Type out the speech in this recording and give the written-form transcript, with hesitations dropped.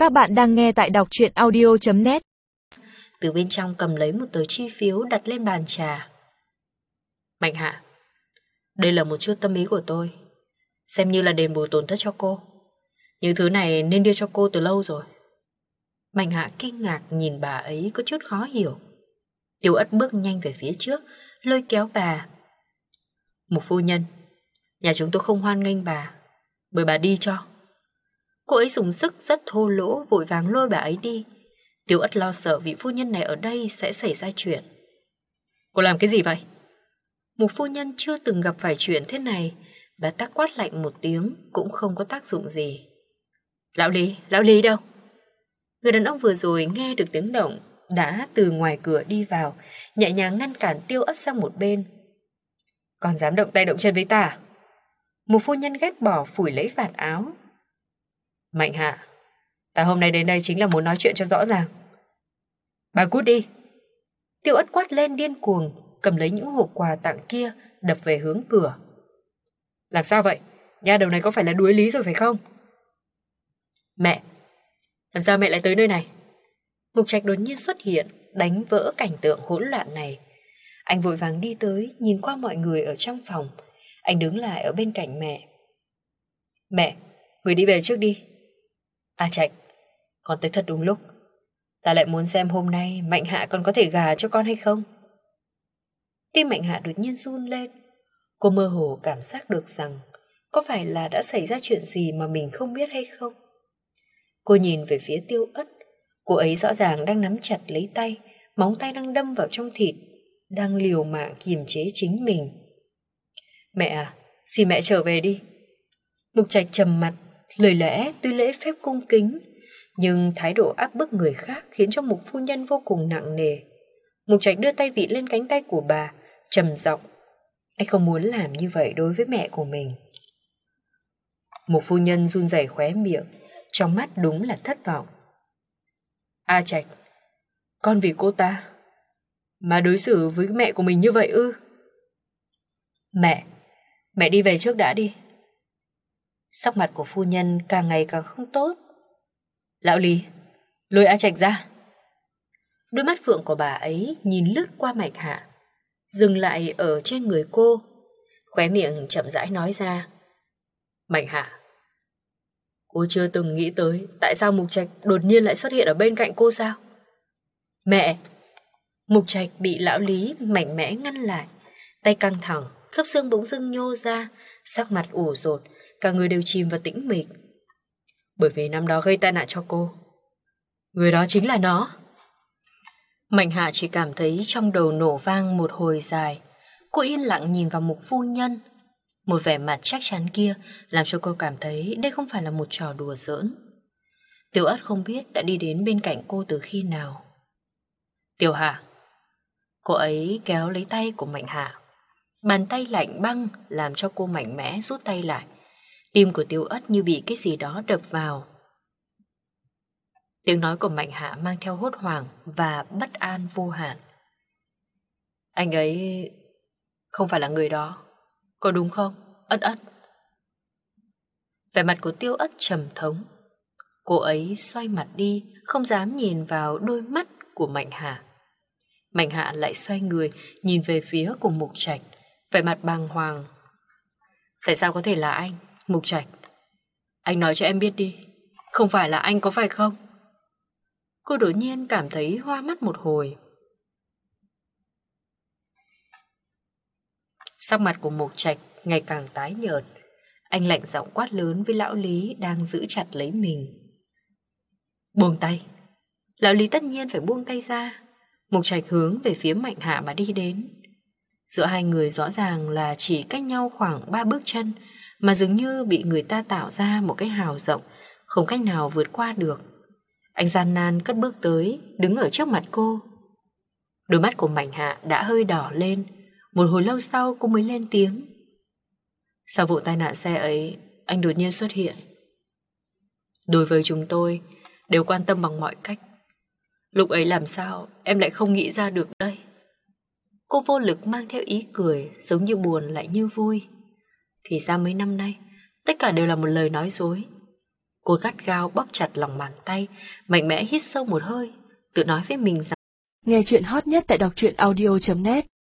Các bạn đang nghe tại đọc truyện audio.net. Từ bên trong cầm lấy một tờ chi phiếu đặt lên bàn trà. Mạnh Hạ, đây là một chút tâm ý của tôi, xem như là đền bù tổn thất cho cô. Những thứ này nên đưa cho cô từ lâu rồi. Mạnh Hạ kinh ngạc nhìn bà ấy có chút khó hiểu. Tiêu Ất bước nhanh về phía trước, lôi kéo bà. Mục phu nhân, nhà chúng tôi không hoan nghênh bà, mời bà đi cho. Cô ấy dùng sức rất thô lỗ, vội vàng lôi bà ấy đi. Tiêu Ất lo sợ vị phu nhân này ở đây sẽ xảy ra chuyện. Cô làm cái gì vậy? Mục phu nhân chưa từng gặp phải chuyện thế này. Bà ta quát lạnh một tiếng cũng không có tác dụng gì. Lão Lý đâu? Người đàn ông vừa rồi nghe được tiếng động đã từ ngoài cửa đi vào, nhẹ nhàng ngăn cản Tiêu Ất sang một bên. Còn dám động tay động chân với ta? Mục phu nhân ghét bỏ phủi lấy vạt áo. Mạnh Hạ, ta hôm nay đến đây chính là muốn nói chuyện cho rõ ràng. Bà cút đi. Tiêu Ất quát lên điên cuồng, cầm lấy những hộp quà tặng kia đập về hướng cửa. Làm sao vậy? Nha đầu này có phải là đuối lý rồi phải không? Mẹ, làm sao mẹ lại tới nơi này? Mục Trạch đột nhiên xuất hiện, đánh vỡ cảnh tượng hỗn loạn này. Anh vội vàng đi tới, nhìn qua mọi người ở trong phòng. Anh đứng lại ở bên cạnh mẹ. Mẹ, người đi về trước đi. A Trạch, con tới thật đúng lúc. Ta lại muốn xem hôm nay Mạnh Hạ còn có thể gả cho con hay không. Tim Mạnh Hạ đột nhiên run lên. Cô mơ hồ cảm giác được rằng có phải là đã xảy ra chuyện gì mà mình không biết hay không. Cô nhìn về phía Tiêu Ất. Cô ấy rõ ràng đang nắm chặt lấy tay, móng tay đang đâm vào trong thịt, đang liều mạng kiềm chế chính mình. Mẹ à, xin mẹ trở về đi. Mục Trạch trầm mặt, lời lẽ tuy lễ phép cung kính, nhưng thái độ áp bức người khác khiến cho Mục phu nhân vô cùng nặng nề. Mục Trạch đưa tay vịn lên cánh tay của bà, trầm giọng. Anh không muốn làm như vậy đối với mẹ của mình. Mục phu nhân run rẩy khóe miệng, trong mắt đúng là thất vọng. A Trạch, con vì cô ta mà đối xử với mẹ của mình như vậy ư? Mẹ đi về trước đã đi. Sắc mặt của phu nhân càng ngày càng không tốt. Lão Lý, lôi A Trạch ra. Đôi mắt phượng của bà ấy nhìn lướt qua Mạnh Hạ, dừng lại ở trên người cô, khóe miệng chậm rãi nói ra. Mạnh Hạ, cô chưa từng nghĩ tới tại sao Mục Trạch đột nhiên lại xuất hiện ở bên cạnh cô sao? Mẹ! Mục Trạch bị lão Lý mạnh mẽ ngăn lại, tay căng thẳng, khớp xương bỗng dưng nhô ra, sắc mặt ủ rột, cả người đều chìm vào tĩnh mịch. Bởi vì năm đó gây tai nạn cho cô, người đó chính là nó. Mạnh Hạ chỉ cảm thấy trong đầu nổ vang một hồi dài. Cô yên lặng nhìn vào Mục phu nhân. Một vẻ mặt chắc chắn kia làm cho cô cảm thấy đây không phải là một trò đùa giỡn. Tiểu Ất không biết đã đi đến bên cạnh cô từ khi nào. Tiểu Hạ. Cô ấy kéo lấy tay của Mạnh Hạ. Bàn tay lạnh băng làm cho cô mạnh mẽ rút tay lại. Tim của Tiểu Ất như bị cái gì đó đập vào. Tiếng nói của Mạnh Hạ mang theo hốt hoảng và bất an vô hạn. Anh ấy không phải là người đó, có đúng không, Ất Ất? Vẻ mặt của Tiêu Ất trầm thống. Cô ấy xoay mặt đi, không dám nhìn vào đôi mắt của Mạnh Hạ. Mạnh Hạ lại xoay người, nhìn về phía của Mục Trạch, vẻ mặt bàng hoàng. Tại sao có thể là anh, Mục Trạch? Anh nói cho em biết đi, không phải là anh có phải không? Cô đột nhiên cảm thấy hoa mắt một hồi. Sắc mặt của Mục Trạch ngày càng tái nhợt. Anh lạnh giọng quát lớn với lão Lý đang giữ chặt lấy mình. Buông tay. Lão Lý tất nhiên phải buông tay ra. Mục Trạch hướng về phía Mạnh Hạ mà đi đến. Giữa hai người rõ ràng là chỉ cách nhau khoảng 3 bước chân, mà dường như bị người ta tạo ra một cái hào rộng, không cách nào vượt qua được. Anh gian nan cất bước tới, đứng ở trước mặt cô. Đôi mắt của Mạnh Hạ đã hơi đỏ lên. Một hồi lâu sau cô mới lên tiếng. Sau vụ tai nạn xe ấy, anh đột nhiên xuất hiện. Đối với chúng tôi, đều quan tâm bằng mọi cách. Lúc ấy làm sao em lại không nghĩ ra được đây? Cô vô lực mang theo ý cười, giống như buồn lại như vui. Thì ra mấy năm nay, tất cả đều là một lời nói dối. Cô gắt gao bóp chặt lòng bàn tay, mạnh mẽ hít sâu một hơi, tự nói với mình rằng Nghe chuyện hot nhất tại đọc truyện audio.net